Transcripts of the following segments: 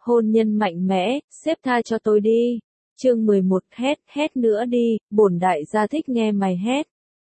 hôn nhân mạnh mẽ, xếp tha cho tôi đi. Chương 11 hét nữa đi, bổn đại gia thích nghe mày hét.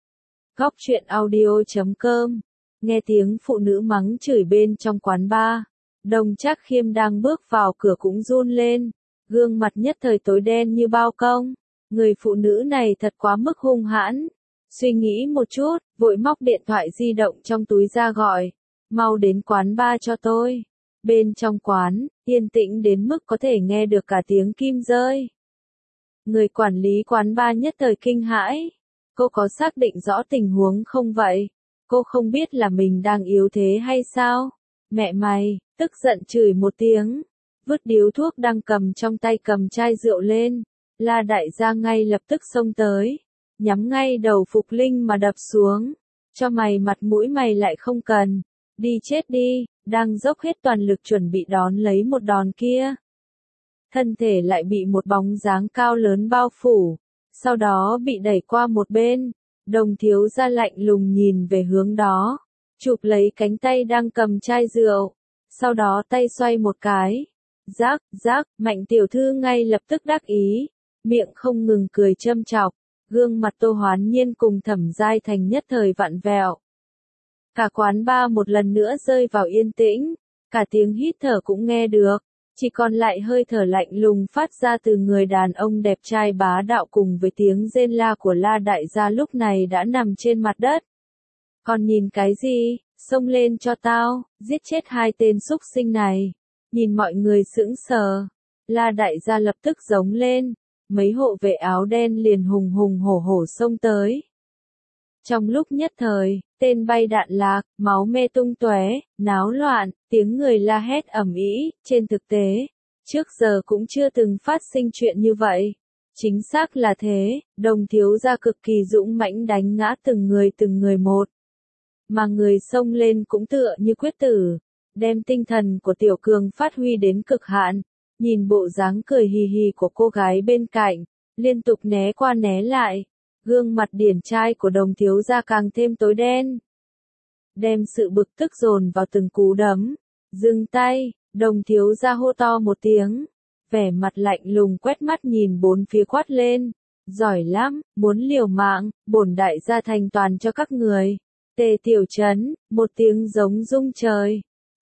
Góc truyện audio.com. Nghe tiếng phụ nữ mắng chửi bên trong quán bar. Đồng Trác Khiêm đang bước vào cửa cũng run lên, gương mặt nhất thời tối đen như bao công. Người phụ nữ này thật quá mức hung hãn. Suy nghĩ một chút, vội móc điện thoại di động trong túi ra gọi, mau đến quán bar cho tôi. Bên trong quán, yên tĩnh đến mức có thể nghe được cả tiếng kim rơi. Người quản lý quán bar nhất thời kinh hãi. Cô có xác định rõ tình huống không vậy? Cô không biết là mình đang yếu thế hay sao? Mẹ mày, tức giận chửi một tiếng, vứt điếu thuốc đang cầm trong tay cầm chai rượu lên. La đại gia ngay lập tức xông tới, nhắm ngay đầu Phục Linh mà đập xuống. Cho mày mặt mũi mày lại không cần, đi chết đi, đang dốc hết toàn lực chuẩn bị đón lấy một đòn kia. Thân thể lại bị một bóng dáng cao lớn bao phủ, sau đó bị đẩy qua một bên. Đồng thiếu gia lạnh lùng nhìn về hướng đó, chụp lấy cánh tay đang cầm chai rượu, sau đó tay xoay một cái. Rác, Mạnh tiểu thư ngay lập tức đắc ý, miệng không ngừng cười châm chọc, gương mặt Tô Hoán Nhiên cùng Thẩm Giai Thành nhất thời vặn vẹo. Cả quán bar một lần nữa rơi vào yên tĩnh, cả tiếng hít thở cũng nghe được, chỉ còn lại hơi thở lạnh lùng phát ra từ người đàn ông đẹp trai bá đạo cùng với tiếng rên la của La đại gia lúc này đã nằm trên mặt đất. Còn nhìn cái gì, xông lên cho tao, giết chết hai tên súc sinh này. Nhìn mọi người sững sờ, La đại gia lập tức giống lên, mấy hộ vệ áo đen liền hùng hùng hổ hổ xông tới. Trong lúc nhất thời, tên bay đạn lạc, máu me tung tóe, náo loạn, tiếng người la hét ầm ĩ. Trên thực tế, trước giờ cũng chưa từng phát sinh chuyện như vậy. Chính xác là thế, Đồng thiếu gia cực kỳ dũng mãnh đánh ngã từng người một. Mà người xông lên cũng tựa như quyết tử, đem tinh thần của Tiểu Cường phát huy đến cực hạn. Nhìn bộ dáng cười hì hì của cô gái bên cạnh, liên tục né qua né lại. Gương mặt điển trai của Đồng thiếu gia càng thêm tối đen. Đem sự bực tức dồn vào từng cú đấm. Dừng tay, Đồng thiếu gia hô to một tiếng. Vẻ mặt lạnh lùng quét mắt nhìn bốn phía quát lên. Giỏi lắm, muốn liều mạng, bổn đại gia thành toàn cho các người. Tề Tiểu Trấn, một tiếng giống rung trời.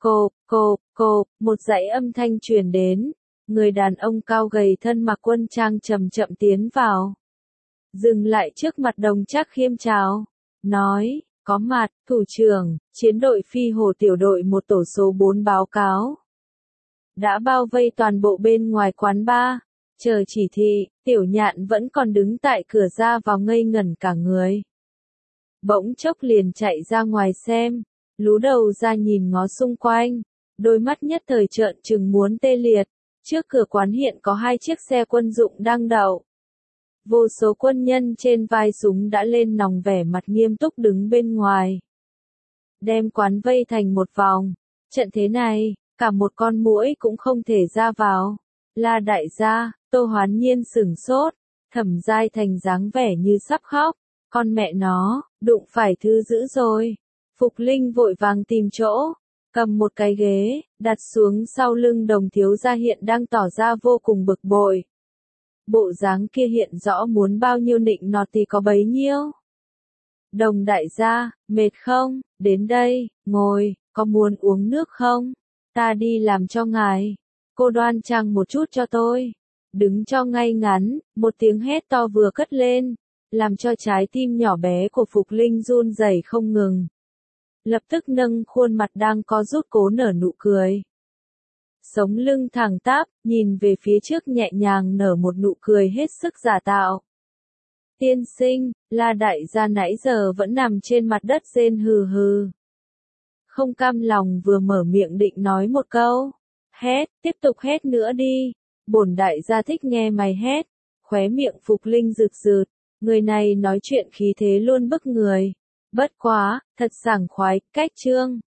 Cộp, một dãy âm thanh truyền đến. Người đàn ông cao gầy thân mặc quân trang chậm chậm tiến vào. Dừng lại trước mặt Đồng Trác Khiêm chào, nói, có mặt, thủ trưởng, chiến đội phi hồ tiểu đội một tổ số 4 báo cáo. Đã bao vây toàn bộ bên ngoài quán bar, chờ chỉ thị. Tiểu Nhạn vẫn còn đứng tại cửa ra vào ngây ngẩn cả người. Bỗng chốc liền chạy ra ngoài xem, lú đầu ra nhìn ngó xung quanh, đôi mắt nhất thời trợn trừng muốn tê liệt. Trước cửa quán hiện có hai chiếc xe quân dụng đang đậu. Vô số quân nhân trên vai súng đã lên nòng vẻ mặt nghiêm túc đứng bên ngoài. Đem quán vây thành một vòng. Trận thế này, cả một con muỗi cũng không thể ra vào. La đại gia, Tô Hoán Nhiên sửng sốt. Thẩm Giai Thành dáng vẻ như sắp khóc. Con mẹ nó, đụng phải thứ dữ rồi. Phục Linh vội vàng tìm chỗ, cầm một cái ghế, đặt xuống sau lưng Đồng thiếu gia hiện đang tỏ ra vô cùng bực bội. Bộ dáng kia hiện rõ muốn bao nhiêu nịnh nọt thì có bấy nhiêu. Đồng đại gia, mệt không? Đến đây, ngồi, có muốn uống nước không? Ta đi làm cho ngài. Cô đoan trang một chút cho tôi. Đứng cho ngay ngắn, một tiếng hét to vừa cất lên, làm cho trái tim nhỏ bé của Phục Linh run rẩy không ngừng. Lập tức nâng khuôn mặt đang co rút cố nở nụ cười. Sống lưng thẳng tắp, nhìn về phía trước nhẹ nhàng nở một nụ cười hết sức giả tạo. Tiên sinh, La đại gia nãy giờ vẫn nằm trên mặt đất rên hừ hừ. Không cam lòng vừa mở miệng định nói một câu. Hét, tiếp tục hét nữa đi. Bổn đại gia thích nghe mày hét. Khóe miệng Phục Linh rực rực. Người này nói chuyện khí thế luôn bức người. Bất quá, thật sảng khoái, cách chương.